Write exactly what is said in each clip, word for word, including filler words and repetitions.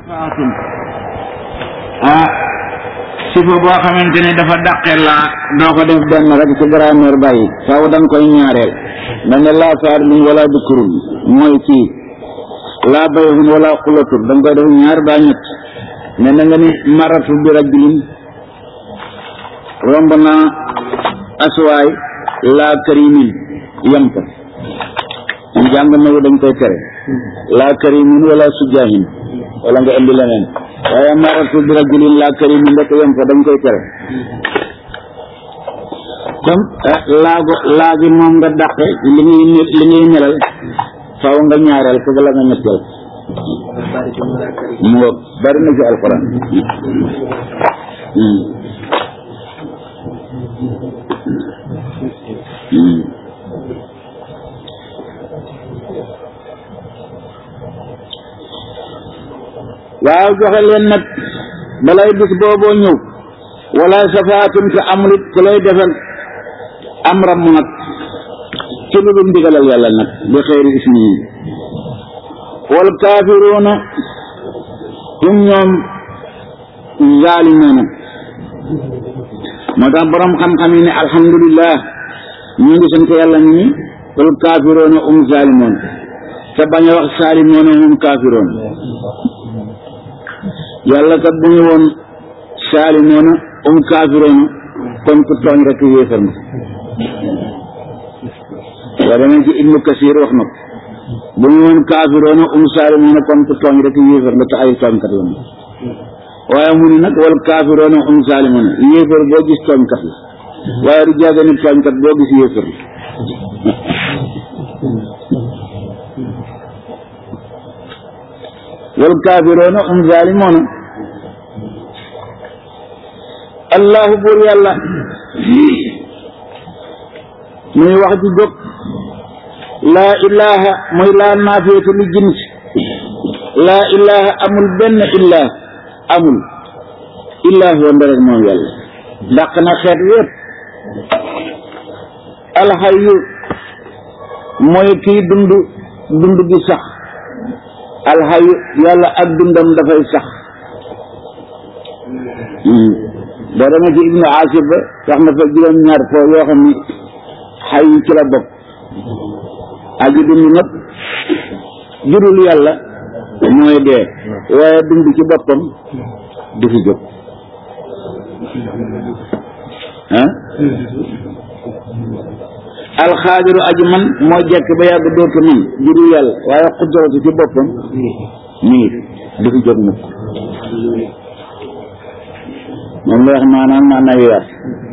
safaatum ah sifa boo xamante ne dafa dàqe laa doo ko def benn rek ci grammaire bàyyi faaw da nga koy ñaareel mel ne laa faar min wala dukurun mooy kii laa bayhun wala xulatun da nga koy def ñaar ba ñett mais na nga ni maratu bi rajulin romb naa aswaay laa karimin yam ko ñu jàng nawu dañ koy tere laa karimin wala sujaahin wala nga indi leneen waaye maratu bi rajulin laa karimin rek yam ko dañ koy tere comme laago laagi moom nga dàqe li ngay li ngay melal faaw nga ñaareel ko bala nga ñetteel mu nga bari na ci alquran waaw joxe leen nag balay bis booboo ñëw wala safaatum te amul it ku lay defal am ramm nag ci lu dul ndigalal yàlla nag bi xëyri ismi yi wal kaafiruuna hum ñoom zaalimoona moo tax borom xam-xam yi ne alhamdulillah ñu ngi sant yàlla ni wal kaafiruuna hum zaalimoon te bañ a wax saalimoona hum kaafiroon yàlla kat bu ñu woon saalimoona hum kaafiroona kon ku tooñ rek yéefar na waa demee ci Ibnu Kasiir wax na ko bu ñu woon kaafiroona um saalimoona kon ku tooñ rek yéefar la te ay tooñkat la waaye mu ni nag wal kaafiroona um saalimoona yéefar boo gis tooñkat la waaye du jàgga ni tooñkat boo gis yéefar la wal kaafiroona um saalimoona allahu buur yàlla muy wax ji jóg laa ilaha muy laa naafiyatu li jins laa ilaha amul benn illah amul illah wa nderek moom yàlla dàq na xeet wépp alxayu mooy kii dund dund gi sax alxayu yàlla ak dundam dafay sax boo demee ci ibnu asib ba wax na fa juróom ñaar foo yoo xam ni xay yi ci la bopp aji dund nag jurul yàlla mooy dee waaye dund ci boppam du fi jóg ah alxaadiru aji man moo jekk ba yàgg dootu man jurul yàlla waaye xudratu ci boppam mi ngi du fi jóg mukk moom la wax maanaam maanaam yaar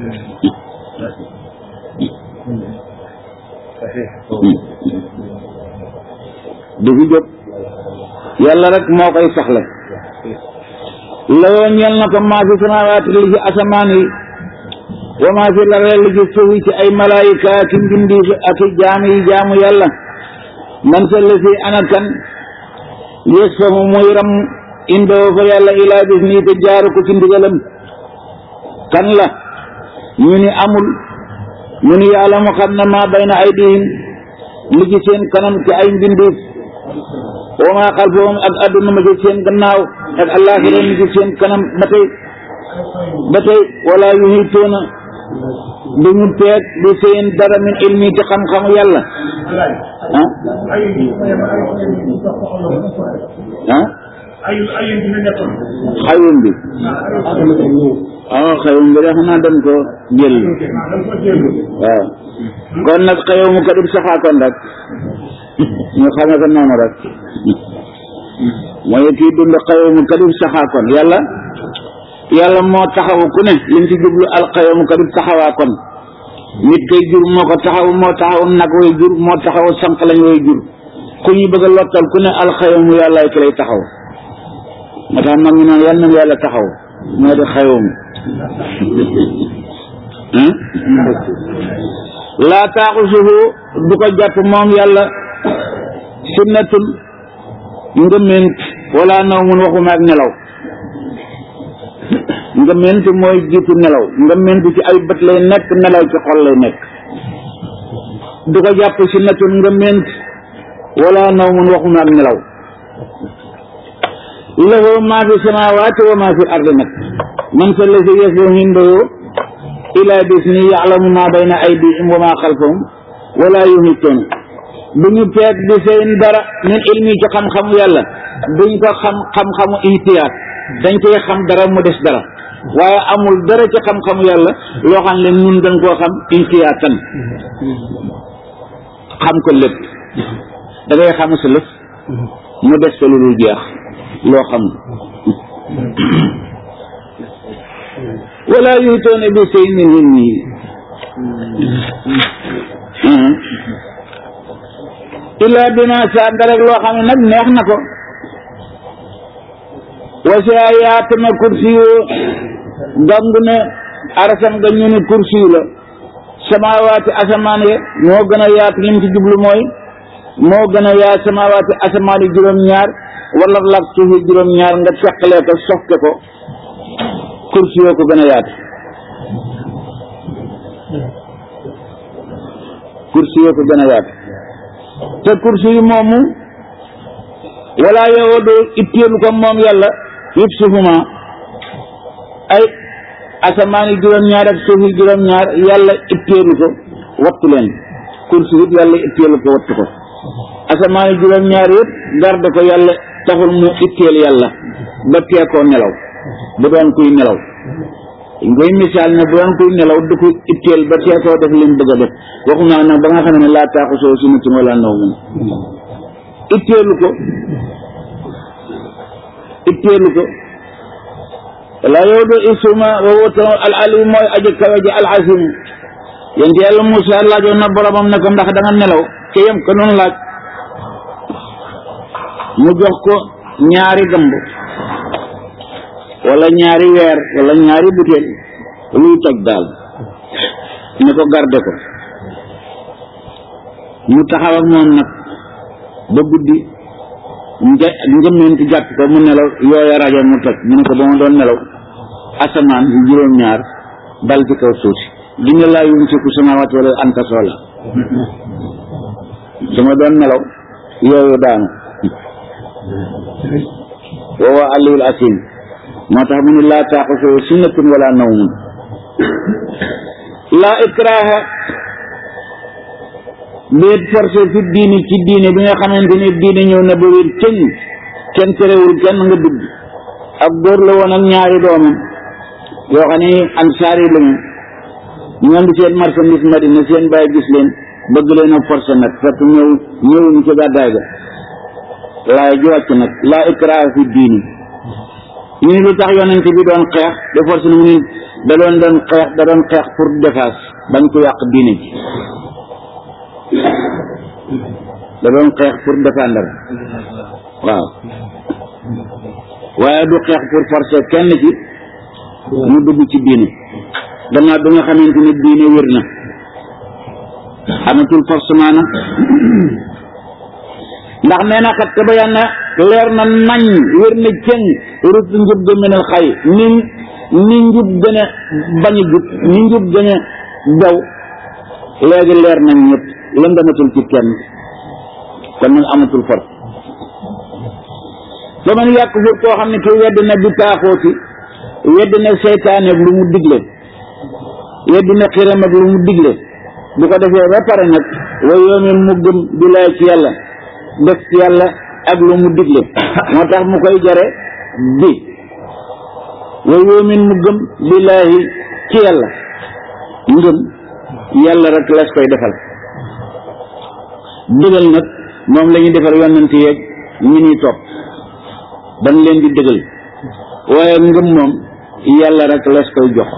du fi jóg yàlla rek moo koy saxle lawoo ñeel na ko maa fi samaawaati li ci asamaan yi wa maa fi lardi li ci suuf yi ci ay malaayika ak mbindi ak jaamu yi jaamu yàlla man sa la fi ana kan yées fa mu muy ram indoo fa yàlla ilaa bis nii te jaaru ko ci ndigalam kan la ñu ni amul ñu ni yàlla mu xam ne maa bayna aydihim li ci seen kanam ci ay mbindeef wa maa xalfahum ak adduna ma ci seen gannaaw ak àllaaxira mi ci seen kanam ba tey ba tey wala yuhituuna du ñu peeg di seen dara min ilmi ci xam-xamu yàlla ah ah xayum bi ah xayum bi de xanaa dem ko jël waaw kon nag xayum mu ko dib saxaakoon rek ñu xame ko noonu rek mooy kii dund xayum mu ko dib saxaakoon yàlla yàlla moo taxawu ku ne liñ ci jublu al xayum mu ko dib taxawaakoon nit koy jur moo ko taxaw moo taxaw nag way jur moo taxaw sànq lañ way jur ku ñu bëgg a lottal ku ne al xayum mu yàlla ki lay taxaw moo tax mag ñu naan yàlla na yàlla taxaw moo di xayum laa taaxusuhu du ko jàpp moom yàlla sunnatun ngëment wala nawmun waxuma ak nelaw ngëment mooy jiitu nelaw ngëment ci ay bët lay nekk nelaw ci xol lay nekk du ko jàpp sunnatun ngëment wala nawmun waxuma ak nelaw lahu maa fi samaawaati wa maa fi ardi nag man sa lazi yashfa'u indahu illaa bi'iznihi ya'lamu maa bayna aydihim wa maa xalfahum wa laa yuhiituuna duñu peeg bi seen dara min ilmi ci xam-xamu yàlla duñ ko xam xam-xamu ihtiyaat dañ koy xam dara mu des dara waaye amul dara ci xam-xamu yàlla loo xam ne ñun dañ koo xam ihtiyaatan xam ko lépp da ngay xam sa lëf mu des ko lu dul jeex loo xam wala yuhituuna bi shay'in min ilmihi illaa bimaa shaa dara loo xam ne nag neex na ko wasi'a yaatu na kursiyu gangu ne arasam nga ñu ne kursiyu la samaawaati asamaan ye moo gën a yaatu lim ci jublu mooy moo gën a yaa samaawaati asamaan yi juróom-ñaar wala lak suufi juróom-ñaar nga teqalee ko sofke ko kursi yoo ko gën a yaatu kursi yoo ko gën a yaatu te kursi yu moomu wala yowoodu itteelu ko moom yàlla yëpp suufuma ay asamaan yi juróom-ñaar ak suuf yi juróom-ñaar yàlla itteelu ko wattu leen kursi yëpp yàlla itteelu ko wattu ko asamaan yi juróom-ñaar yëpp garde ko yàlla taxul mu itteel yàlla ba tee koo nelaw bu doon kuy nelaw ngoy misaal ne bu doon kuy nelaw du ko itteel ba tee koo def lim bëgg a def waxu naa nag ba nga xam ne laa taaxusoo sinatun wala nawmun itteelu ko itteelu ko wala yow do isuma wowota al alim mooy aji kawe ji al asim yéen di yàlla Moussa laajoon na boromam ne ko ndax da nga nelaw ke yem ko noonu laaj mu jox ko ñaari gamb wala ñaari weer wala ñaari butéel luy toj daal ne ko garde ko mu taxaw ak moom nag ba guddi nja njëmmeenti jàpp ko mu nelaw yooya rajo mu toj mu ne ko ba ma doon nelaw asamaan juróom-ñaar dal ci kaw suuf si dina laa yumsiku samaawaati wala anta soola su ma doon nelaw yooyu daanu wa huwa aliyul asim moo tax mu ne laa taaxuzuhu sinatun wala nawmun laa ikraha déet forcé fi diini ci diine bi nga xamante ne diine ñëw na ba wér kenn kenn terewul kenn nga dugg ab góor la woon ak ñaari doomam yoo xam ne ansaar yi lañu ñu andi seen marchandise Madina seen bàyyi gis leen bëgg leen a forcé nag fekk ñëw ñëwuñu ci gàddaay ga laay ji wàcc nag laa ikraha fi diini ñu ne lu tax yonent bi doon xeex de forcé na mu ne da doon doon xeex da doon xeex pour défense bañ ko yàq diine ji da doon xeex pour défendre waaw waaye du xeex pour forcer kenn ci mu dugg ci diine gannaaw bi nga xamante ne diine wér na amatul forcement na ndax nee na xat tabayan na leer na nañ wér na cëng rut njub ga menal xay ni ni njub gën a bañ a jub ni njub gën a daw léegi leer nañ ñëpp lëndamatul ci kenn kon nag amatul for ba man yàq fur koo xam ne kii wedd na bi taaxooti wedd na seytaane ak lu mu digle wedd na xiram ak lu mu digle bu ko defee ba pare nag way yoomin mu gëm di lay ci yàlla def ci yàlla ak lu mu digle moo tax mu koy jare bi way yoomin mu gëm billaahi ci yàlla ngëm yàlla rek las koy defal digal nag moom la ñuy defal yonent yeeg ñi ñuy topp dañ leen di dëgal waaye ngëm moom yàlla rek las koy jox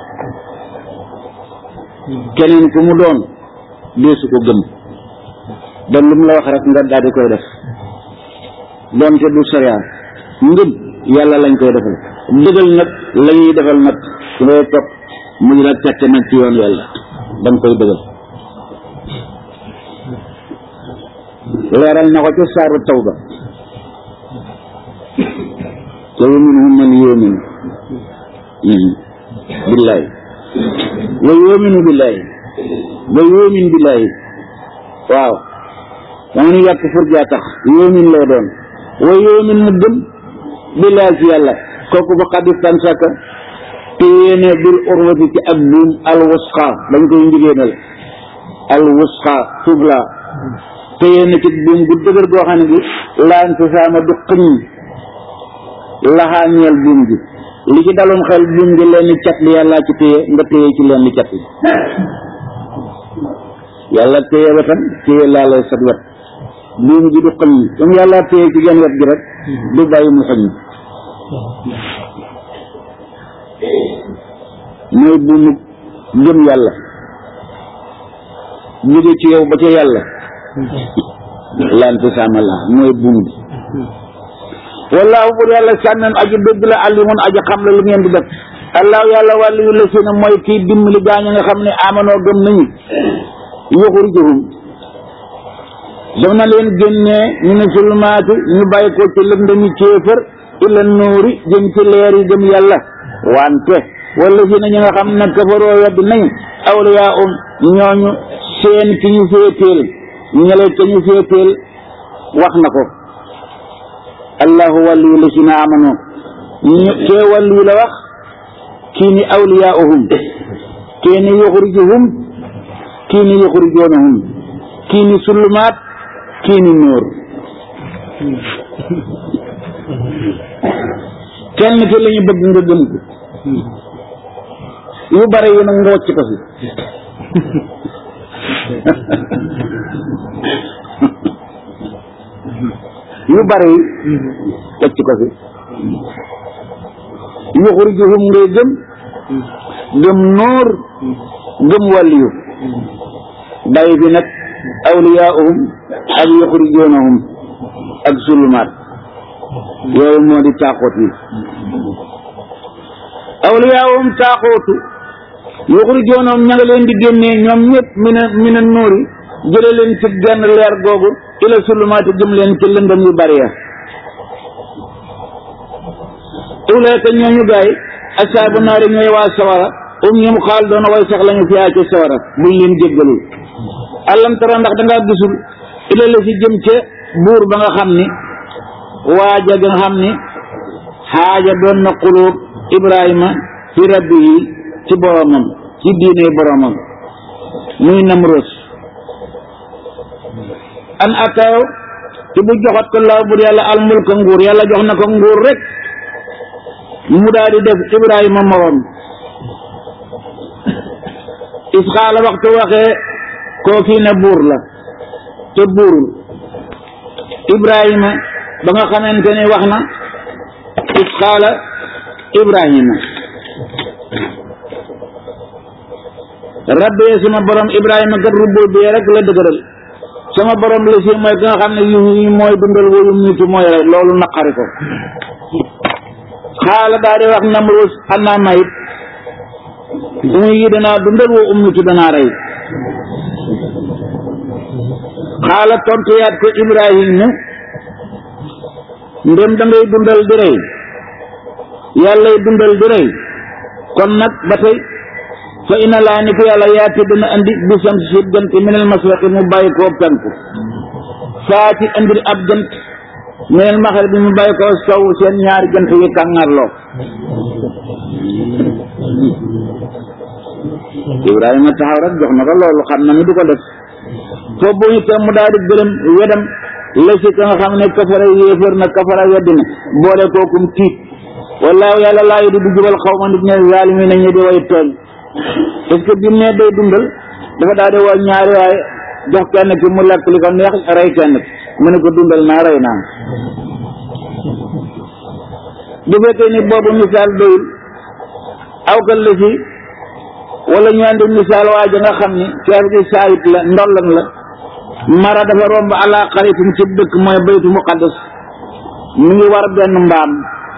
keneen ku mu doon deesu ko gëm dan lu mu la wax rek nga daal di koy def doonte du sariya ngëm yàlla lañ koy defal dëgal nag la ñuy defal nag su ngay topp mu ngi la tette nag ci yoon yàlla dañ koy dëgal leeral na ko ci saaru tawba wa minhum man yu'minu billahi wa yu'minu billahi wa yu'minu billahi waaw dama ni yàq fur jaa tax yu'min lay doon wa yu'min mu gëm billahi ci yàlla kooku fa xadis tan saka te yéene bil urwati ci ak buum al wusqa dañ koy njigéenal al wusqa subla te yéene ci buum gu dëgër goo xam ne gi laan si saama du xëñ laxaa ñeel buum gi li ci daloon xel buum gi leen cat li yàllaa ci téye nga téye ci leen li cat li yàlla téye wetam téye laa lay sat wet buum gi du xëñ comme yàlla téye ci genn wet gi rek du bàyyi mu xëñ mooy buumu gëm yàlla jóge ci yow ba ca yàlla lante sama la mooy buum bi wallaahu bur yàlla sàmmen aji dëgg la alimun aji xam la lu ngeen di def allahu yàlla wàllu yu la si na mooy kii dimbali gaañu nga xam ne amanoo gëm nañu yuxrijuhum daf na leen génnee ñu ne sulumaati ñu bàyyi ko ci lëndëmi kéefër ila nuuri jëm ci leer yi gëm yàlla wante wala si na ñi nga xam ne kafaroo wedd nañ awliyaa um ñooñu seen ki ñu féeteel ñele ka ñu féeteel wax na ko allahu waliyu la si na amano ñu kee waliyu la wax kii ni awliyaahum kii ni yuxrijuhum kii ni yuxrijoonahum kii ni sulumaat kii ni nóor kenn ki la ñu bëgg nga gëm ko yu bare yi nag nga wàcc ko fi yu bare yi wàcc ko fi yuxrijuhum ngay gëm gëm nóor gëm wàlliyu bàyyi fi nag awliyaahum ak yuxrijoonahum ak sulumaat yooyu moo di taaxoot yi awliyaahum taaxootu yuxrijoonahum ña nga leen di génnee ñoom ñëpp mina mina nóori jële leen ci genn leer googu ila sulumaati jëm leen ci lëndëm yu bari ya ulayka ñooñu gaay asaabu naari ñooy waa sawara um ñoom xaal doona way sax lañu fiyaa ci sawara buñ leen jéggalul alam tara ndax dangaa gisul ila la si jëm ca buur ba nga xam ni waaja ga nga xam ni xaaja doon na xulóob ibrahima fi rabbi yi ci boromam ci diine boromam muy Namroos an ataw te bu joxat ko laaw bur yàlla al mulka nguur yàlla jox na ko nguur rek mu daal di def ibrahima morom isxaala waxtu waxee koo kii ne buur la te buurul ibrahima ba nga xamante ne wax na isxaala ibrahima rabbi sama borom ibrahima kat rubbul bi rek la dëgëral sama borom la si mooy ki nga xam ne yu yu mooy dundal woyu miitu mooy rek loolu naqari ko xaala daa di wax Namroos xanaa mayit muy yi danaa dundal woo ummitu danaa rey xaala tontuyaat ko ibrahima ndem da ngay dundal di rey yàllay dundal di rey kon nag ba tey fa ina laa ni ko yàlla yaati dana andi bisam si jant minal masraqi mu bàyyi koo penku faati andil ab jant minal maxrib bi mu bàyyi koo sow seen ñaari jant yi kàngarloo ibrahima taxaw rek jox na ko loolu xam na ni du ko def foofu bu ñu tam mu daal di gërëm wedam la si ka nga xam ne kafara yéefër na kafara weddi na boole kookum tiit wallaahu yàlla laa yi di du jubal xaw ma nit ne zaalimi na ñu di way tooñ parce que bi mu ne day dundal dafa daal di woo ñaari waaye jox kenn ki mu lekk li ko neex rey kenn ki mu ne ko dundal naa rey naa bu fekkee ni boobu misaal doyul awkal la si wala ñu andi misaal waa ja nga xam ni keef gi saayit la ndollan la mara dafa romb ala xaritum ci dëkk mooy baytu muqaddas mi ngi war benn mbaam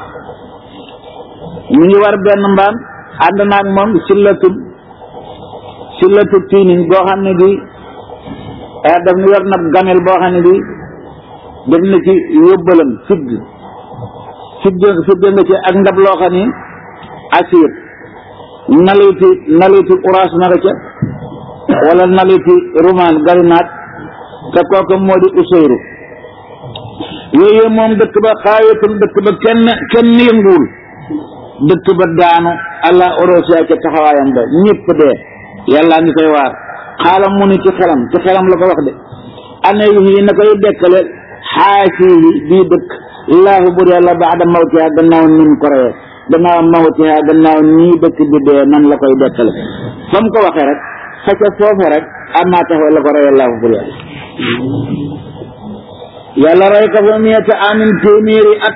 mi ngi war benn mbaam ànd naag moom sillatu sillatu tiinin boo xam ne bi daf ni yor nag gamel boo xam ne bi def na ci yóbbalam sigg sigg sigg nga ci ak ndab loo xam ni asir naliti naliti uraas na nga ca wala naliti rumaan garinaat te kooku moo di useyru yooyu moom dëkk ba xaayatun dëkk ba kenn kenn yënguwul dëkk ba daanu allah orosia ca taxawaayam ba ñëpp dee yàllaa ngi koy waar xaalam mu ni ci xelam ci xelam la ko wax de ana yi na koy dekkale xaasihi bii dëkk laahu bur yàlla baada mawtiha gannaaw nim ko reyee gannaaw mawtiha gannaaw nii dëkk bi dee nan la koy dekkale fa mu ko waxee rek fa ca foofe rek amaa taxaw la ko reyee laahu bur yàlla yàlla rey ko fa miyata amin téeméeri at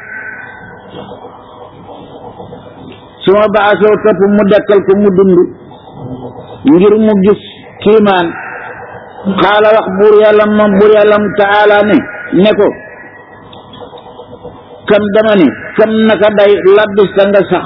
su ma baasoo topp mu dekkal ko mu dund ngir mu gis kiimaan xaala wax buur yàlla moom buur yàlla taala ne ne ko kam dama ne kam naka day labbista nga sax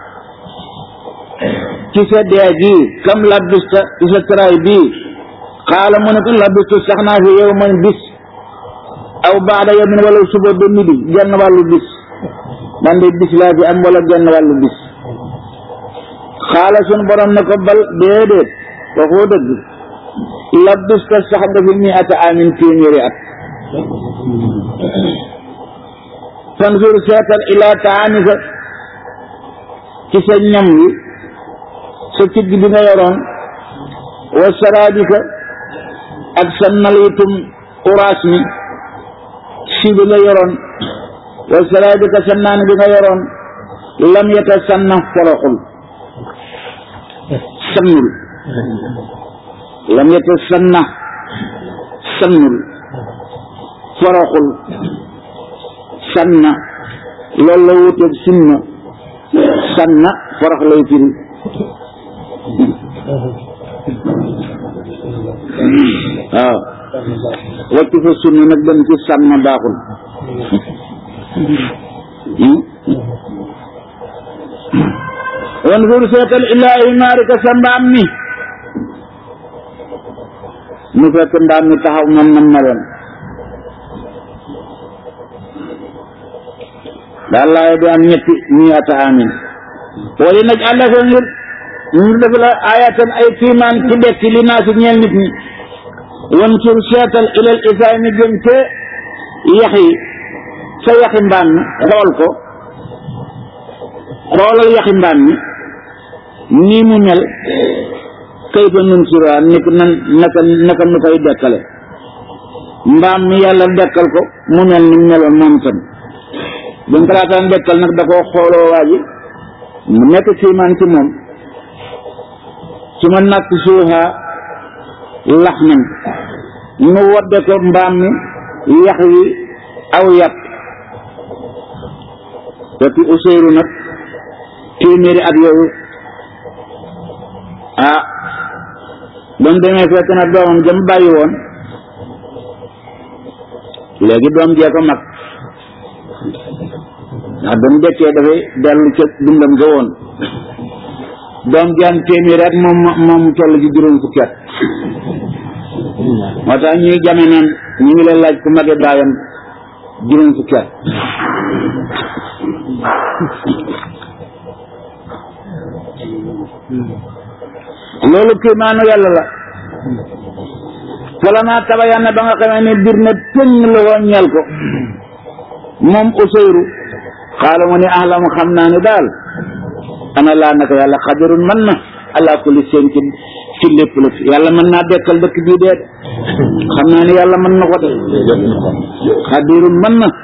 ci sa dee gii kam labbista ci sa tray bii xaala mu ne ko labbistu sax naa fi yow man bis aw baada yawmin wala suba ba midi genn wàllu bis man de bis laa fi am wala genn wàllu bis xaala sun borom ne ko bal déedéet waxoo dëgg labbista sax nga fi mi ata amin téeméeri at fanzur seetal ila taamika ci sa ñam wi sa cigg bi nga yoroon wa saraabika ak sa nalitum uraas mi si bi nga yoroon wa saraabika sa naan bi nga yoroon lam yata sanna foroxul sannul lam yata sanna sannul foroxul sanna loolu la wuteeg sunna sanna forox lay firi waaw wàcc fa sunna nag dem ci sanna baaxul wanzur seetal ilaa imaarika sa mbaam mi mu fekk mbaam mi taxaw nam nam meloon daal laay bi am ñetti ñi ata amin wala nag àlla ko ngir ngir def la ayatan ay kiimaan ci dekki li naa si ñeel nit ñi wan sur seetal ilal isaay mi jëm te yax yi sa yaxi mbaam mi xool ko xoolal yaxi mbaam mi nii mu mel kayfa nun sura nik nan naka naka nu koy dekkale mbaam mi yàlla dekkal ko mu mel ni meloon moom tam buñ ko laataan dekkal nag da koo xooloo waa ji mu nekk kiimaan ci moom su ma nakk suuxa lax nen mu wadde ko mbaam mi yax wi aw yàpp te Useyru nag téeméeri at yooyu ah ba mu demee fekk na doomam jëm bàyyi woon léegi doom jee ko mag ndax ba mu dekkee dafay dellu ca dundam ga woon doom jaan téeméeri at moom moom toll ci juróom fukki at moo tax ñuy jame naan ñu ngi leen laaj ku mage baayam juróom fukki at loolu kéemaanu yàlla la wala naa tabayan ba nga xamee ne bir na tënn la woon ñeel ko moom Useyru xaala mu ne ahlamu xam naa ne daal ana laa naka yàlla xadirun mën na ala kulli seen ci ci lépp la yàlla mën naa dekkal dëkk bii dee xam naa ne yàlla mën na ko de xadirun mën na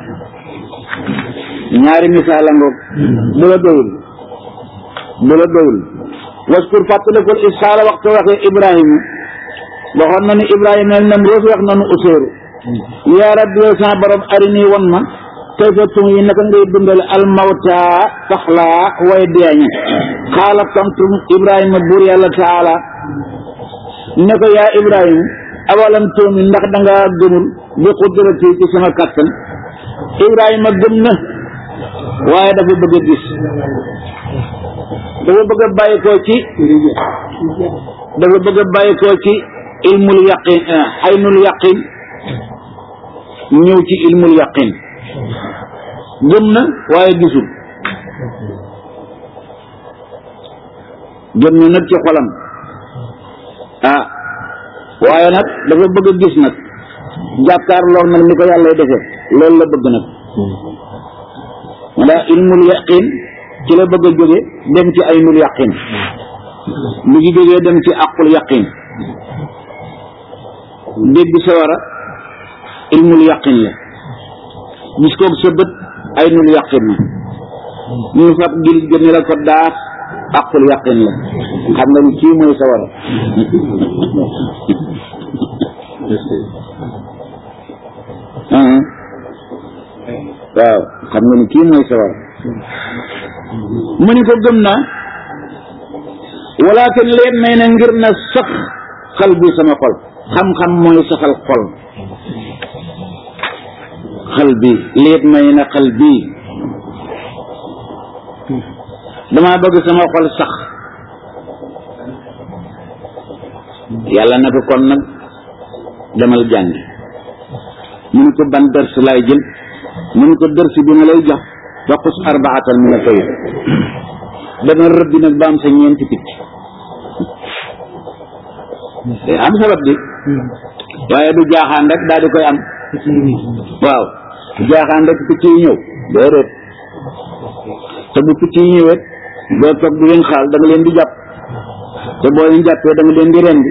ñaari misaala ngoog bu la doyul bu la doyul waskur fàttalikul isaala waxtu waxee Ibrahima waxoon na ni Ibrahima el Namroos wax nanu Useyru yaa rabbi yow sama borom arini won ma kayfa tum yi naka ngay dundale almawta faxlaa way deeña xaala tontu Ibrahima buur yàlla taala ne ko yaa Ibrahima awalam tuumi ndax danga gëmul bi qudrati ci sama kattan Ibrahima gëm na waaye dafa bëgg a gis dafa bëgg a bàyyi koo ci dafa bëgg a bàyyi koo ci ilmul yaqin xaynul yaqin ñëw ci ilmul yaqin gëm na waaye gisul gëm na nag ci xolam ah waaye nag dafa bëgg a gis nag jàkkaarloo nag ni ko yàlla defee loolu la bëgg nag wala ilmul yaqin ci la bëgg a jóge dem ci aynul yaqin mu ngi jógee dem ci aqul yaqin dégg sawara ilmul yaqin la gis koog sa bët aynul yaqin la ñu fab gil gëne la ko daas aqul yaqin la xam nga ni kii mooy sawara waaw xam nga ni kii mooy sawara mu ni ko gëm naa walakin leen may na ngir na sax xal bi sama xol xam-xam mooy saxal xol xal bi leet may na xal bi dama bëgg sama xol sax yàlla na ko kon nag demal jàngi mu ni ko ban dërs laay jël mu ni ko dërs bi ma lay jox faqus arbaatan min at-tayr dama rëbbi nag ba am sa ñeenti picc day am sabab bi waaye du jaaxaan rek daal di koy am waaw jaaxaan rek picc yi ñëw déedéet te bu picc yi ñëwee doo toog di leen xaal da nga leen di jàpp te boo leen jàppee da nga leen di rendi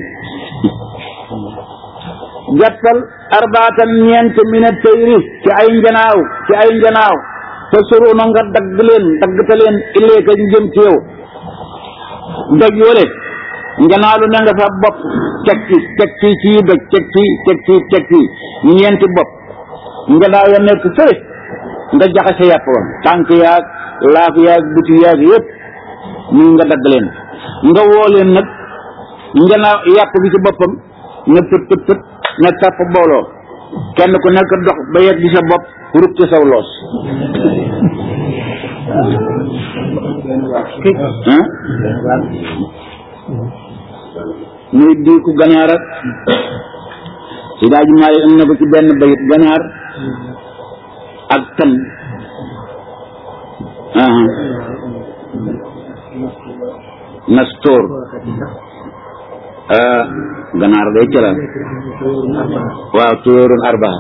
jàppal arbaatan ñeent min at-tayri ci ay njanaaw ci ay njanaaw te suruuna nga dagg leen dagg te leen ileeka ñu jëm ci yow doj wale njanaalu ne nga fa bopp teg ci teg ci ci doj teg ci teg ci teg ci ñeenti bopp njanaaw ya nekk fële nga jaxase yàpp wa tànk yaag laaf yaag buti yaag yëpp ñu nga dagg leen nga woo leen nag njanaaw yàpp bi ci boppam na pët pët pët na tàpp booloo kenn ku nekk dox ba yegg di sa bopp rub ci saw loos muy diiku ganaar ak si daa ji maay am na ko ci benn bayit ganaar ak tan nastoor ganaar day cala waaw tuyóorun arbaa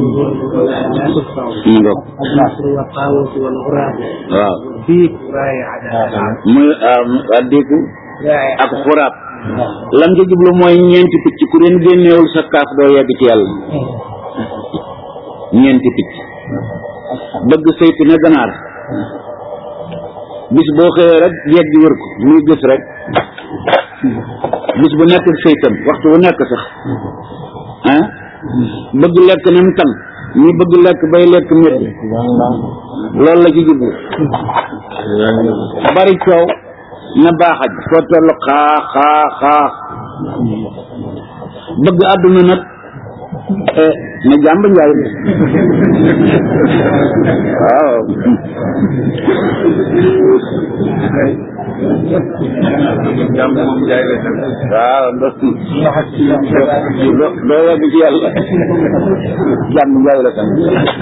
mu ngo waaw muy addiku ak xuraab lam ca jublu mooy ñeenti picc ku leen génneewul sa kaaf doo yegg ci yàlla ñeenti picc bëgg saytu ne ganaar bis boo xëyee rek jeeg di wër ko muy gis rek bis bu nekk saytam waxtu bu nekk sax ah bëgg lekk na mu tan ñu bëgg lekk bay lekk mét loolu la ci jublu bari coow na baaxaj foo tollu xaax xaax xaax bëgg àdduna nag na jàmb njaay waaw jàmb moom njaay la waaw ndos doo yegg ci yàlla jàmb njaay la tam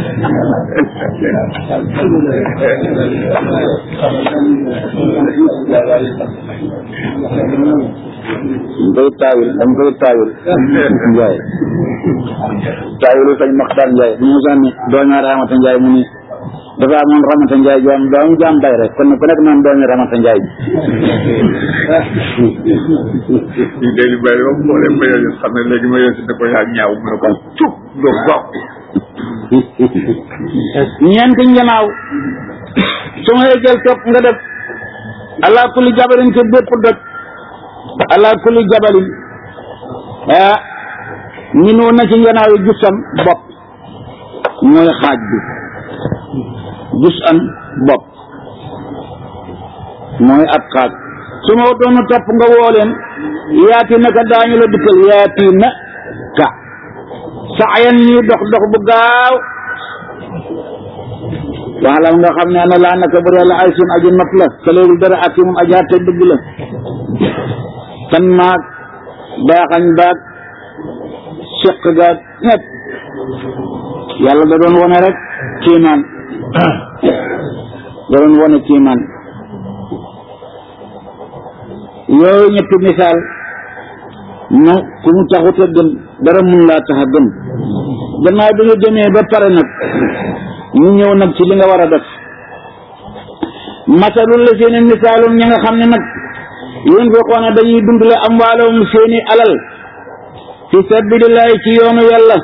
dañ koy taawil dañ koy taawil njaay taawilu sañ Maxtaar Njaay bu mu sànni doomi Ramata Njaay mu ni dafa amoon Ramata Njaay joom doomu jaam bay rek kon ku nekk naan doomi Ramata Njaay bi léegi bay moom moo leen ba yoon xam ne léegi ma yoon si da ko yaa ñaaw mu ne ko cub doo baax ñeenti njanaaw su ma jël topp nga def ala kulli jabalin ci bépp doj ala kulli jabalin ah ñu nu na ci njanaaw yi jusam bopp mooy xaaj bi jus an bopp mooy ab xaaj su ma doon topp nga woo leen yaati naka daañu la dikkal yaati na ka saayan ñuy dox dox bu gaaw waalam nga xam ne ana laa naka bu yàlla ay sun aji not la te loolu dara ak moom aji te dëgg la tan maag baaxañ baag seq gaag ñett yàlla da doon wone rek kiimaan da doon wone kiimaan yooyu ñetti misaal no ku mu taxut a gëm dara mun laa tax a gëm gannaaw bi nga demee ba pare nag ñu ñëw nag ci li nga war a def masalul la seeni misaalum ñi nga xam ne nag yéen fekkoon dañuy dundale am waalawum seeni alal fi sabilillahi ci yoonu yàlla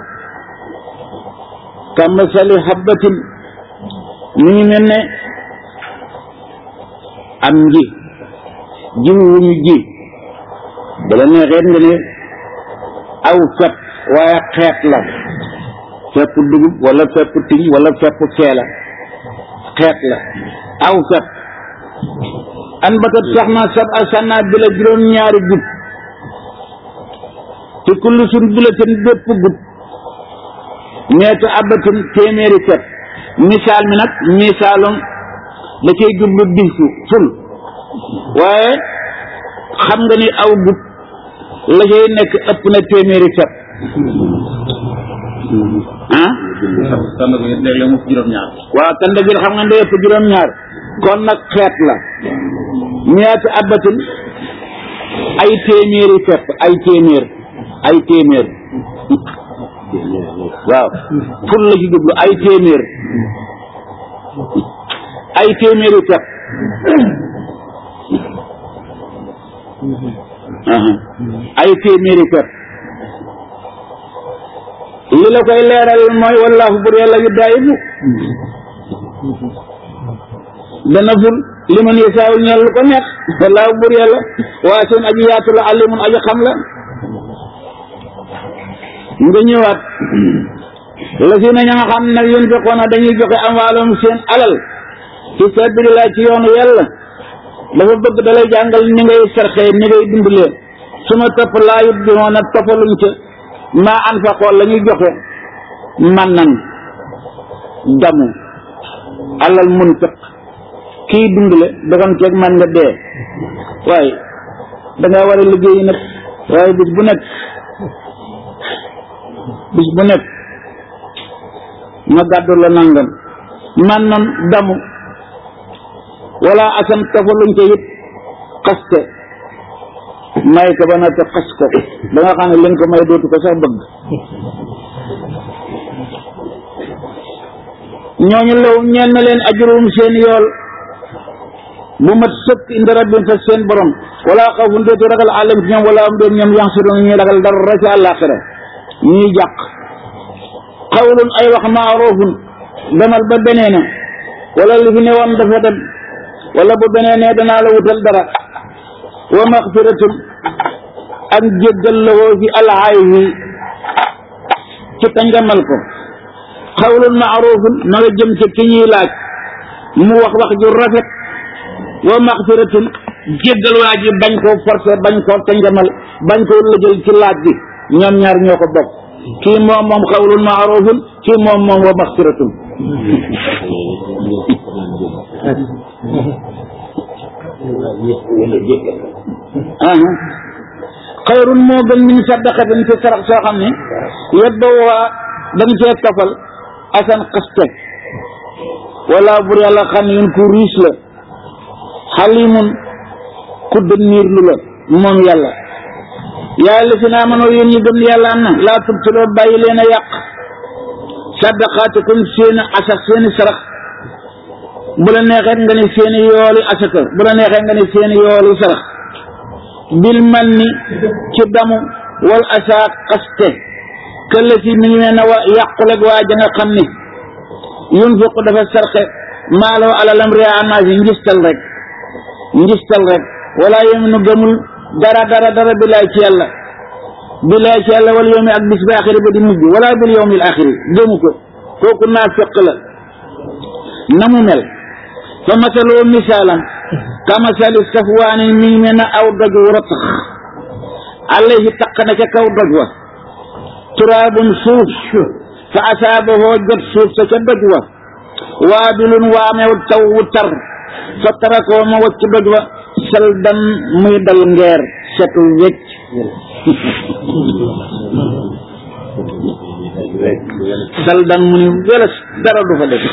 kamasali habbatin mi ngi mel ne am nji jiw wu ñu ji bala neexeet nga ne aw fepp waaye xeet la fepp dugub wala fepp tiñ wala fepp keela xeet la aw fepp an batat sax na sab a sànnaa bi la juróom ñaari gub te kullu sun bi la ten bépp gub ñeeta abatin téeméeri fepp misaal mi nag misaalum da cay jublu diisu ful waaye xam nga ni aw gub la cay nekk ëpp na téeméeri fepp ah tànn bi léeg-léeg mu juróom-ñaar waaw tànn bi xam nga day ëpp juróom-ñaar kon nag xeet la ñeeta abatin ay téeméeri fepp ay téeméer ay téeméer waaw ful la ci jublu ay téeméer ay téeméeri fepp ay téeméeri fepp li la koy leeral mooy wallaahu bur yàlla yu daayibu dana ful li man yasaaw ñeel lu ko neex wallaahu bur yàlla waa seen aji yaatu la alimun aji xam la nga ñëwaat la si na ña nga xam nag yéen fekkoon na dañuy joxe amwaalum seen alal fi sabilillah ci yoonu yàlla dafa bëgg dalay jàngal ni ngay sarxee ni ngay dimbalee su ma topp laa yut bi moon a toppaluñ ca maa anfaqoo la ñuy joxe man nan damu alal mun fekk kii dundale doxam ceeg man nga dee waaye danga war a liggéey nag waaye bis bu nekk bis bu nekk ma gàddu la nangam man nan damu wala asam tafaluñ ca it xaste may ko ba na te xas ko ba nga xam ne li nga ko may dootu ko sax bëgg ñooñu law ñeen na leen ajruhum seen yool bu mat sëkk inda rabbim fa seen borom wala xawfun dootu ragal àllam ci ñoom wala am doon ñoom yaxsirun ñuy ragal dara ci àllaaxira ñuy jàq xawlun ay wax maarufun demal ba beneena wala li fi ne woon dafa dem wala bu beneenee danaa la wutal dara wa maxfiratun ak jéggal la woo fi alxayhi ci tangamal ko xawlun maarufun ma nga jëm ci ki ñuy laaj mu wax wax ju rafet wa maxfiratun jéggal waa ji bañ koo forcé bañ koo tangamal bañ koo lëjal ci laaj bi ñoom ñaar ñoo ko bokk kii moom moom xawlun maarufun kii moom moom wa maxfiratun xayrun moo gën min sadaqatin ci sarax soo xam ne yeddo waa dañ cee tofal asan xaste wala bur yàlla xam ne yun ku riis la xalimun ku dënniir lu la moom yàlla yaa la si naa mënoo yéen ñi gëm yàlla am na laa tubtiloo bàyyi leen a yàq sadaqaatikum seeni asak seeni sarax bu la neexee nga ne seeni yooli asaka bu la neexee nga ne seeni yooli sarax bil man ni ci damu wal asaa xaste këlla si mi ngi mel ne wa yàquleg waa ja nga xam ni yunfiqu dafa sarxe maaloo alalam ria annaasi njistal rek njistal rek wala yémi nu gëmul dara dara dara bilaay ci yàlla bilaay ci yàlla wal yawmi ak bis bi axiri ba di mujj wala bil yawmil axiri gëmu ko kooku naafiq la na mu mel fa masaloo misaalam ka masali safwaani mi ngi mel ne aw doj wu ratax alayhi taq na ca kaw doj wa turaabun suuf fa asaabahoo jot suuf sa ca doj wa waabilun waamew taw wu tar fa tarakoo ma wacc doj wa saldan muy dal ngeer setu wecc saldan mu ni weles dara du fa def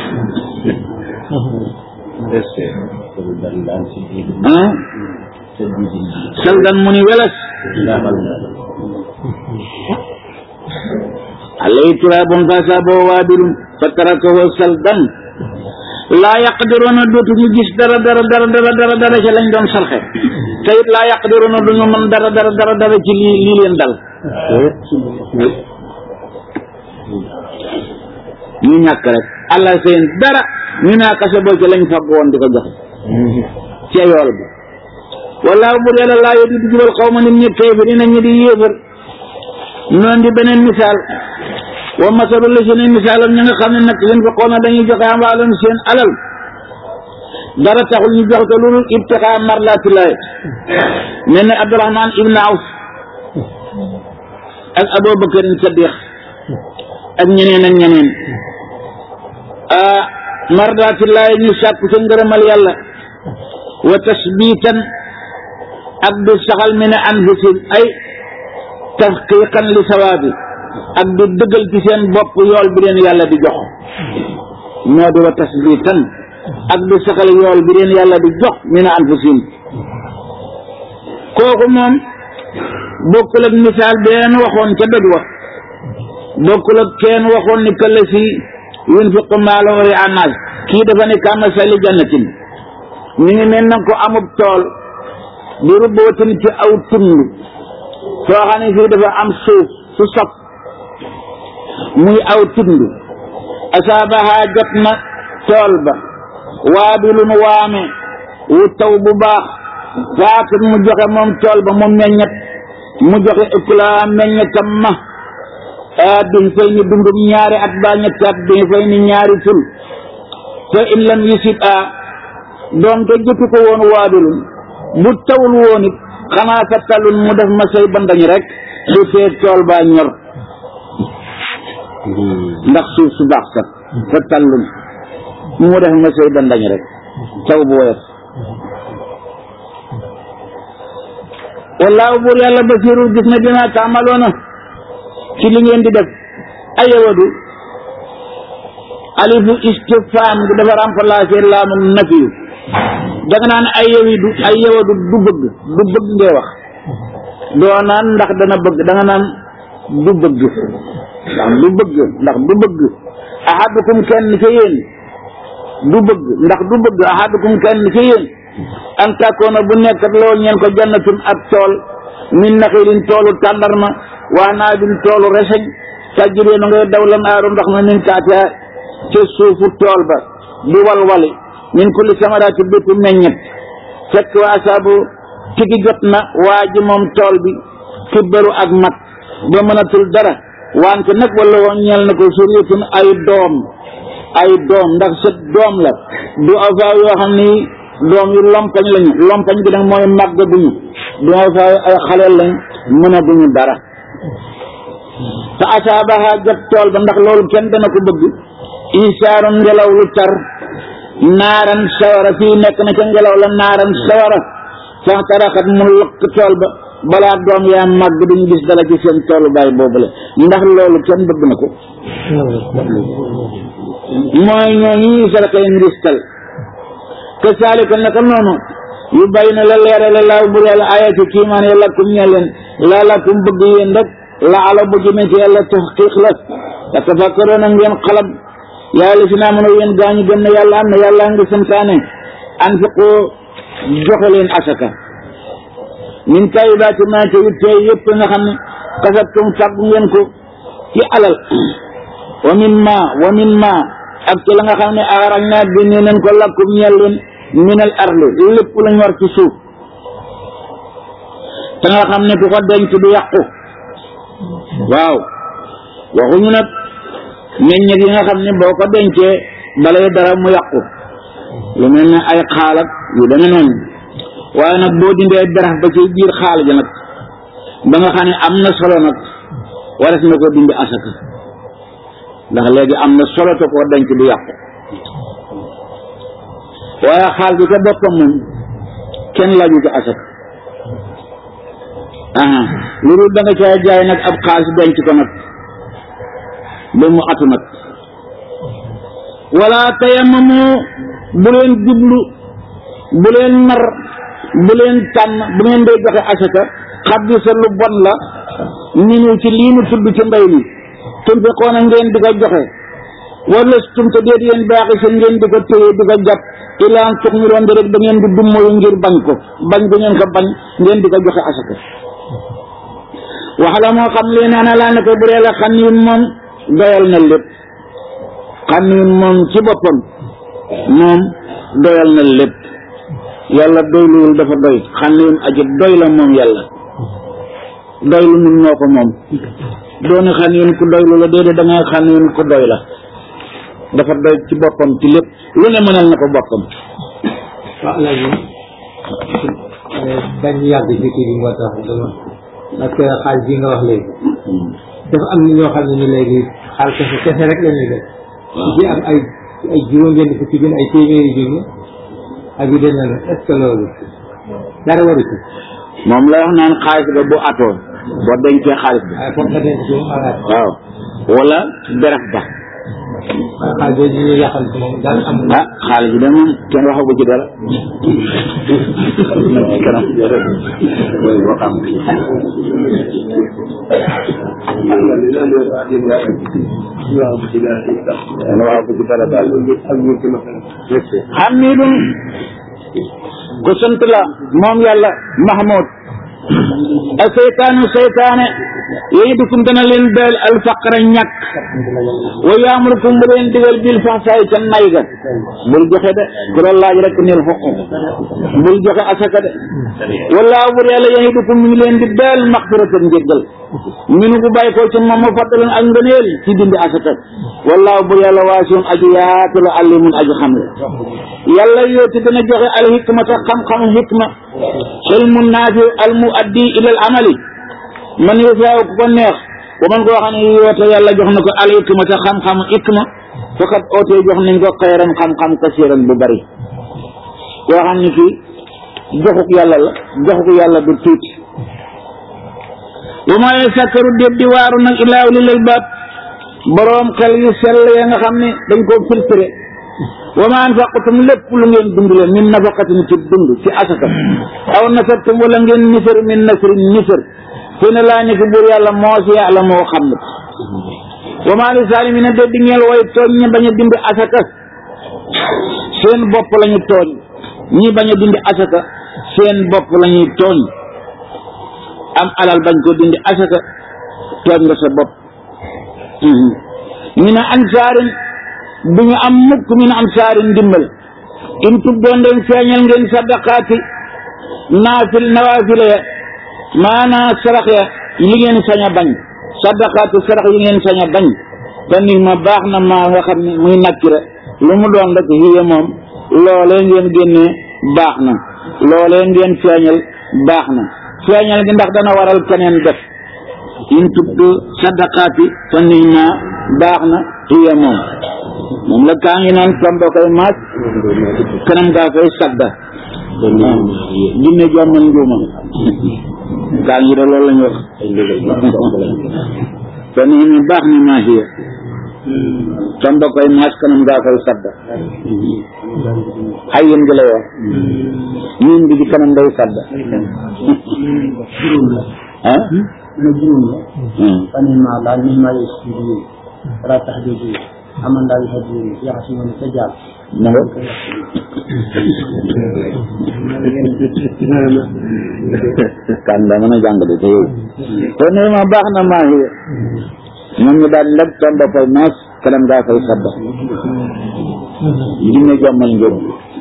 ah saldan mu ni weles alayhi turabun fasabahu waabilun fatarakahu saldan laa yaqdiruuna dootuñu gis dara dara dara dara dara dara ci lañ doon sarxe te it laa yaqdiruuna duñu mën dara dara dara dara ci lii lii leen dal ñu ñàkk rek allah seen dara ñu naa kase boo ci lañ fàgg woon di ko joxe ca yool bi wallaahu bur yàlla laa yooyu di jubal xaw ma nit ñi kéefir na ñi di yéefar noonu di beneen misaal wa masalu la seen misaalam ñi nga xam ne nag yéen fa xool na dañuy joxe amwaalam seen alal dara taxul ñu jox ko loolu ibtixaa marlaatillaah mel ne Abdurahmaan ibn Awf ak Abubakar Sadiq ak ñeneen ak ñeneen ah marlaatillaah ñu sàkku ca ngërëmal yàlla wa tasbiitan ak di saxal min anfusihim ay tahqiqan li sawaabi ak di dëggal ci seen bopp yool bi leen yàlla di jox ñoo di wa tasbiitan ak di saxal yool bi leen yàlla di jox min anfusihim kooku moom bokkul ak misaal benn waxoon ca doj wa bokkul ak kenn waxoon ni këll si yunfiqu maalahu ri'aa naas kii dafa ne kamasali jannatin ñu ngi mel na ko amub tool di rubbootin ci aw tund soo xam ne fii dafa am suuf su saf muy aw tund asaabaha jot na tool ba waabilun waame wu taw bu baax faakit mu joxe moom tool ba mu meññet mu joxe ukulaa meññetam ma a duñ fay ni dundum ñaari at ba ñetti at duñ fay ni ñaari ful te in lam yusib a doonte jotu ko woon waabilun bu tawul woon it xanaa fa talun mu def ma say bandañ rek du fee tool baa ñor ndax suuf su baax sax fa talun mu def ma say bandañ rek taw bu woyof wallaahu buur yàlla basiru gis na dina taamaloona ci li ngeen di def ayawadu alifu istifham bi dafa remplacer laamu nafiyu danga naan ay yowi du ay yowadu du bëgg du bëgg ngay wax doo naan ndax dana bëgg danga naan du bëgg ndax du bëgg ndax du bëgg ahadukum kenn ca yéen du bëgg ndax du bëgg ahadukum kenn ca yéen an takkoona bu nekkat loolu ñeen ko jannatun ab tool min naxiilin toolu tàndarma waa naa bin toolu reseñ tajjiree na ngay daw lan aaru ndox ma min kaatiha ca suufu tool ba di walwali min kulli samaraati bépp meññet fekk waa saabu tigi jot na waa ji moom tool bi kibbaru ak mag ba mënatul dara wante nag wala woon ñeel na ko suriyatun ay doom ay doom ndax sa doom la du avaa yoo xam ni doom yu lompañ lañu lompañ bi nag mooy màgg duñu du avaa ay xaleel lañ mën a duñu dara fa asaabaha jot tool ba ndax loolu kenn dana ko bëgg isaarum ngelaw lu tar naaran sawara fii nekk na ca ngelaw la naaran sawara sax taraxat mu lakk tool ba balaa doom yaa màgg duñu gis dala ci seen toolu baay boobule ndax loolu kenn bëgg na ko mooy ñooñu sarakay ngistal ke saalika naka noonu yu bay na la leerale laaw bur yàlla ayati kiimaan ya lakkum ñe leen laa lakkum bëgg yéen rek la ala bu jëmee ci yàlla tahqiq la te tafakkaroon a ngeen xalab yàlla si naa mën a yéen gaañu gëm ne yàlla am na yàlla ngi santaane anfiqu joxe leen asaka min tayyibaati maa ca yu tey yëpp nga xam ne kasabtum fàggu ngeen ko ci alal wa min ma wa min ma ak ci la nga xam ne aarañ naa génne nañ ko lakkum ñeel leen minal ardi lépp lañ war ci suuf te nga xam ne ku ko denc du yàqu waaw waxuñu nag meññet yi nga xam ne boo ko dencee balay dara mu yàqu lu mel ne ay xaalak yu demee noonu waaye nag boo dindee dara ba ci biir xaal ja nag ba nga xam ne am na solo nag wares na ko dindi asaka ndax léegi am na solo te koo denc du yàqu waaye xaal bi ca boppam moom kenn laaju ko asaka aha lu dul da nga caa jaay nag ab xaalis denc ko nag ba mu atu nag wala tayammamu bu leen jublu bu leen nar bu leen tànn bu ngeen dee joxe asaka xam bi sa lu bon la ni ñu ci lii nu tudd ci mbay mi tunfiqoona ngeen di ko joxe wala tum te déet yéen baaxi sa ngeen di ko téye di ko jàpp ilaan tux ñu doon rek da ngeen di dummoyu ngir bañ ko bañ bu ngeen ko bañ ngeen di ko joxe asaka waxala moo xam leen ana laa ne ko bu dee la xam yin moom doyal na lépp xam yin moom ci boppam moom doyal na lépp yàlla doyluwul dafa doy xam yin aji doy la moom yàlla doylu nun ñoo ko moom dooni xam yin ku doylu la déedéet da ngay xam yin ku doy la dafa doy ci boppam ci lépp lu ne mënal na ko boppam waaw léegi dañ yàgg ci kii bi moo tax dama parce que xaalis bi nga wax léegi dafa am ni ñoo xam ne ni léegi xaalis kese kese rek la ñuy def ci am ay ay juróom-benn fukki junni ay téeméeri junni ak yu demee noonu est-ce que loolu dara waru ci moom la wax naan xaalis ba bu atoo boo dencee xaalis bi waaye foog nga denc ci moom alaat waaw wala beref ba waaw xaalis boobu ñu yàqal ci moom daal am ah xaalis bi de moom kenn waxagu ci dara kanam boo xam waxagu ci dara daal hamidun ko sant la moom yàlla mahmoud a seytaanu seytaane yooyu dukum dana leen del alfaqra ñàkk wa yaamurukum bu leen digal bil faxsaay ca nay ga bul joxe de ku la laaj rek neel xoq bul joxe asaka de wallaahu bur yàlla yooyu dukum mi ngi leen di del maxfiratan njéggal minu bu bàyyi ko ci moom ma faddalan ak ngëneel ci dindi asaka wallaahu bur yàlla waasiun aji yaatu la alimun aji xam la yàlla yooti dana joxe al hikmata xam-xam hikma ilmu naafi al muaddi ila al amali man yasaaw ku ko neex ba man koo xam ne yoote yàlla jox na ko al hikmata xam-xam hikma faqat ootee jox nañ ko xayran xam-xam kasiran bu bari koo xam ne kii joxuk yàlla la joxuk yàlla du tuuti wa maa yasakkaru déet di waaru nag illaa ulul albaab boroom xel yu sell ya nga xam ne dañ ko filtré wa maa anfaqtum lépp lu ngeen dund leen min nafaqatin ci dund ci asaka aw nasartum wala ngeen nisër min nasrin nisër fi ne laa ñu ko buur yàlla moo si yàlla moo xam ne wa maa li saalimiina déet di ñeel way tooñ ñi bañ a dindi asaka seen bopp la ñu tooñ ñi bañ a dindi asaka seen bopp la ñuy tooñ am alal bañ ko dindi asaka tooñ nga sa bopp ñu ne ansaarin du ñu am mukk min ansaarin ndimbal in tubdoon leen feeñal ngeen sadaqaati naafil nawaafila ya maanaa sarax ya li ngeen sañ a bañ sadaqaati sarax yi ngeen sañ a bañ te ni ma baax na maa nga xam ne muy nakkira lu mu doon rek hiya moom loolee ngeen génnee baax na loolee ngeen feeñal baax na feeñal gi ndax dana waral keneen def in tubdu sadaqaati te ni ma baax na hiya moom moom la kaa ngi naan tombo koy maas kanam gaa koy sadda jinne jommal njuuma kaa ngi de loolu la ñu wax te ni mi baax na maa hiya tombo koy maas kanam gaa koy sadda ay yéen gi lay wax ñun bi ci kanam day sadda ah fanima daal min ma yesudi wala tahdidi aman daal hadi yaxasimoon sa jaal na nga kan da mën a jàng de te yow te ne ma baax na maa hiya ñoom ñu daal lépp tomba koy maas kanam gaa koy sadda jinne jommal njëm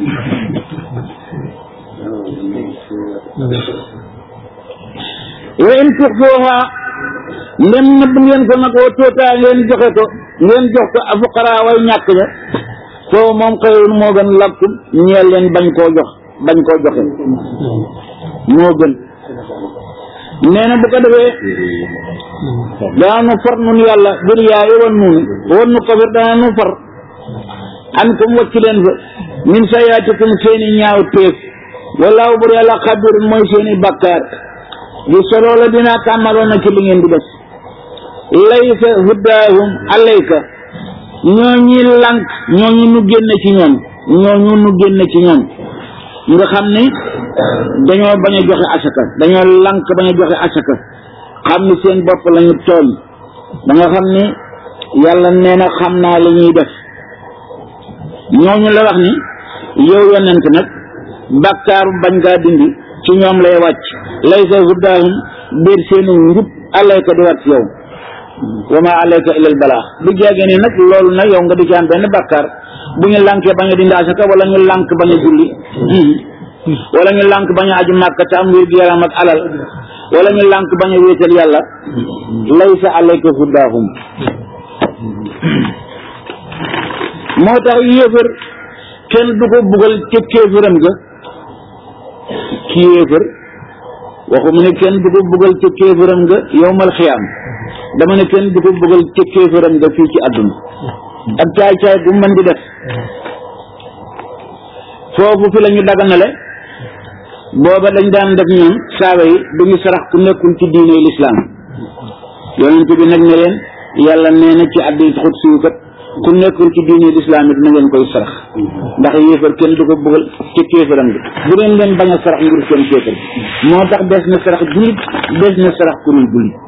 wa in tuxfuuha ndem nëbb ngeen ko nag wa tuutaa ngeen joxe ko ngeen jox ko fuqaraa way ñàkk ña foofu moom xëyul moo gën lakkum ñeel leen bañ koo jox bañ koo joxe moo gën nee na bu ko defee daanu far nun yàlla bir yaayi wan nuuni wan nu ko fir daanu far an kum wacci leen fa min sayaatikum seeni ñaaw téef wallaahu bur yàlla xabirun mooy seeni bakkaar di solo la dinaa tàmmaloon na ci li ngeen di def laysa hudaahum alayka ñoo ñi lànk ñoo ñu nu génn ci ñoom ñoo ñu nu génn ci ñoom nga xam ni dañoo bañ a joxe asaka dañoo lànk bañ a joxe asaka xam ni seen bopp lañu tooñ da nga xam ni yàlla nee na xam naa li ñuy def ñooñu la wax ni yow yonent nag bàkkaaru bañ kaa dindi ci ñoom lay wàcc lay sa huddaahum biir seenu njub alayka di wàcc yow wa ma alayka ilal balaax bu jege ni nag loolu nag yow nga di ci am benn bàkkaar bu ñu lànkee bañ a dindi asaka wala ñu lànk bañ a julli wala ñu lànk bañ a aju màkka te am wér gu yaram ak alal wala ñu lànk bañ a wéetal yàlla laysa alayka huddaahum moo tax yéefar kenn du ko bugal ca kéefëram ga ki yéefar waxuma ne kenn du ko bugal ca kéefëram ga yowmal xiyaam dama ne kenn du ko bugal ca kéefëram ga fii ci àdduna ak caay caay bu mën di def foofu fi la ñu daganale booba dañ daan def ñoom saaba yi duñu sarax ku nekkul ci diine lislaam yonent bi nag ne leen yàlla nee na ci àddina xut siwukat ku nekkul ci diine lislaam it na ngeen koy sarax ndax yéefar kenn du ko bëggal ci kéefaram bi bu leen leen bañ a sarax ngir seen kéefar bi moo tax des na sarax jullit des na sarax ku dul jullit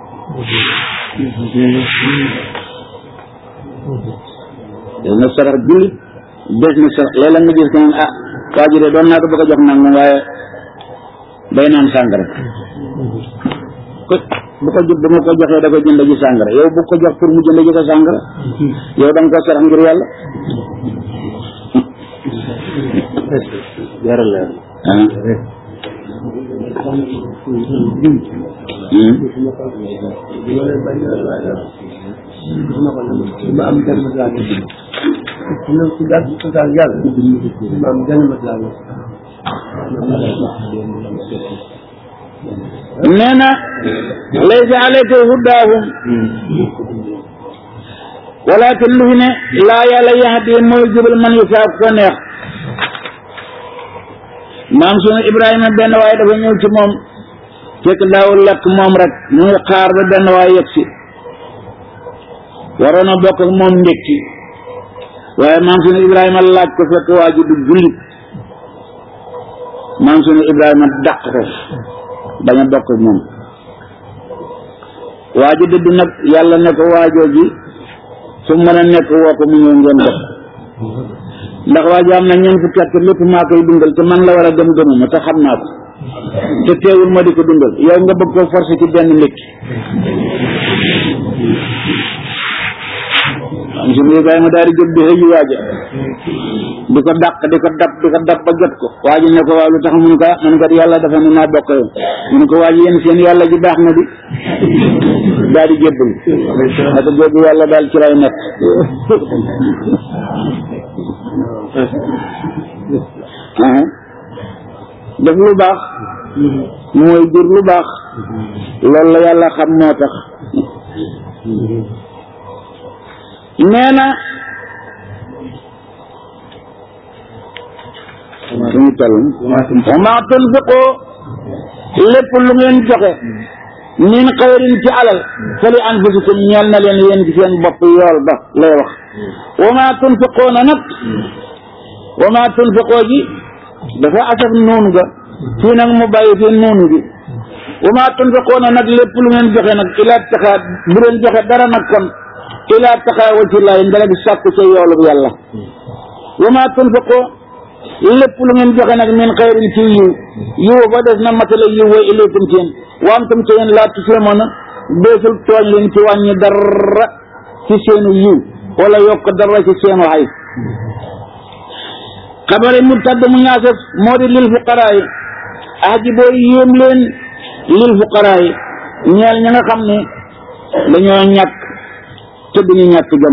des na sarax jullit des na sarax léeg-léeg nga gis ko moom ah waa ji de doon naa ko bëgg a jox nag moom waaye day naan sàngara ko bu ko jël bu ma ko joxee da ko jënd ji sàngara yow bu ko jox pour mu jënd ji ko sàngara yow da nga ko sarax ngir yàlla jaral la ma am benn maslaa ñu ci gas ci daal yàlla ma am benn maslaa nee na laysa alayka hudaahum walakin lu fi ne laa yàlla yahdi mooy jubal man yasaa ko neex maam sunu Ibrahima benn waaye dafa ñëw ci moom fekk daawul lekk moom rek mu ngi xaar ba benn waaye yegg si waroon a bokk ak moom ndékki waaye maam sunu Ibrahima laaj ko fekk waa ji du jullit maam sunu Ibrahima dàq ko bañ a bokk ak moom waa ji dëdd nag yàlla ne ko waajoo ji su mën a nekk woo ko mu ñëw ngeen bokk ndax waa ji am na ñeent fukki at lépp maa koy dundal te man la war a dem gënuma te xam naa ko te teewul ma di ko dundal yow nga bëgg ko forcé ci benn ndékki am suñu Ibrahima daal di jóg di xëju waaja di ko dàq di ko dab di ko dab ba jot ko waa ji ne ko waaw lu tax mun ko man kat yàlla dafa ne naa bokk yow mun ko waa ji yéen seen yàlla ji baax na di daal di jébbal ak boobu yàlla daal ci lay nekk def lu baax mooy jur lu baax loolu la yàlla xam moo tax nee na suñu toll ma tunfiqu lépp lu ngeen joxe min xayrin ci alal fa li anfusikum ñeel na leen yéen ci seen bopp yool ba lay wax wa ma tunfiqoona nag wa ma tunfiqoo ji dafa asaf noonu ga fii nag mu bàyyi fii noonu gi wa ma tunfiqoona nag lépp lu ngeen joxe nag ilaa taxaa bu leen joxe dara nag kon ilaa taxaa wajhillaahi ndara di sàkku ca yoolu yàlla wa ma tunfiqoo lépp lu ngeen joxe nag min xayrin ci yiw yiw ba des na matala yiw wa ilaykum ci yéen wa antum ci yéen laa tuslamoona deesul tooñ leen ci wàññi dara ci seenu yiw wala yokk dara ci seenu xay xabari mubtada mu ñaasas moo di lil fuqaraa yi aji boo yéem leen lil fuqaraa yi ñeel ña nga xam ne dañoo ñàkk te duñu ñàkk jëm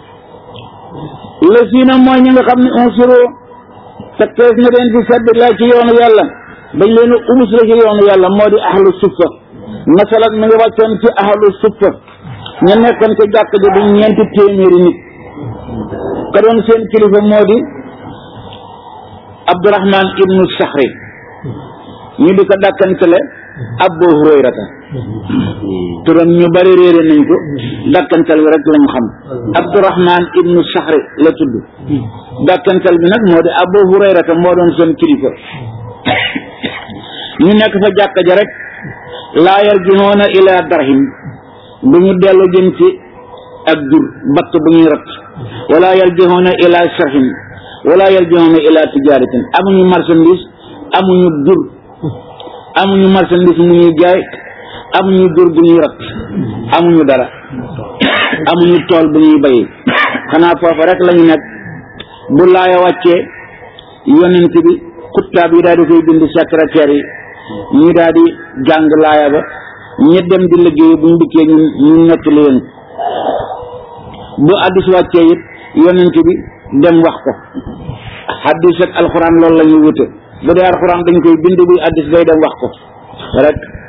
la siina mooy ñi nga xam ne unsuro te kees na leen fi sabilillah ci yoonu yàlla dañ leen umus la ci yoonu yàlla moo di ahlu suffa masalan mi nga wàccoon ci ahlu suffa ña nekkoon ci jàkk ji duñ ñeenti téeméeri nit ka doon seen kilifa moo di Abdurahman ibnu Saxri ñu di ko dàkkantele Abu Hurayrata turam ñu bari réere nañ ko dàkkantal bi rek lañ xam Abdurahman ibnu Saxri la tudd dàkkantal bi nag moo di Abu Hurayrata moo doon seen kilifa ñu nekk fa jàkka ja rek laa yarjunoona ila darhim du ñu dellu jëm ci ak jur batt bu ñuy rat wala yarji'una ila sarhin wala yarji'una ila tijaratin amuñu marchandise amuñu jur amuñu marchandise mu ñuy jaay amuñu jur bu ñuy rat amuñu dara amuñu tool bu ñuy bay xanaa foofa rek lañu nekk bu laaya wàccee yonent bi kuttaab yi daal di koy bind secrétaire yi ñi daal di jàng laaya ba ñi dem di liggéey bu ñu dikkee ñu ñu nekk leen bu addis wàccee it yonent bi dem wax ko addis ak alxuraan loolu la ñuy wute bu dee alxuraan dañ koy bind buy addis day dem wax ko rek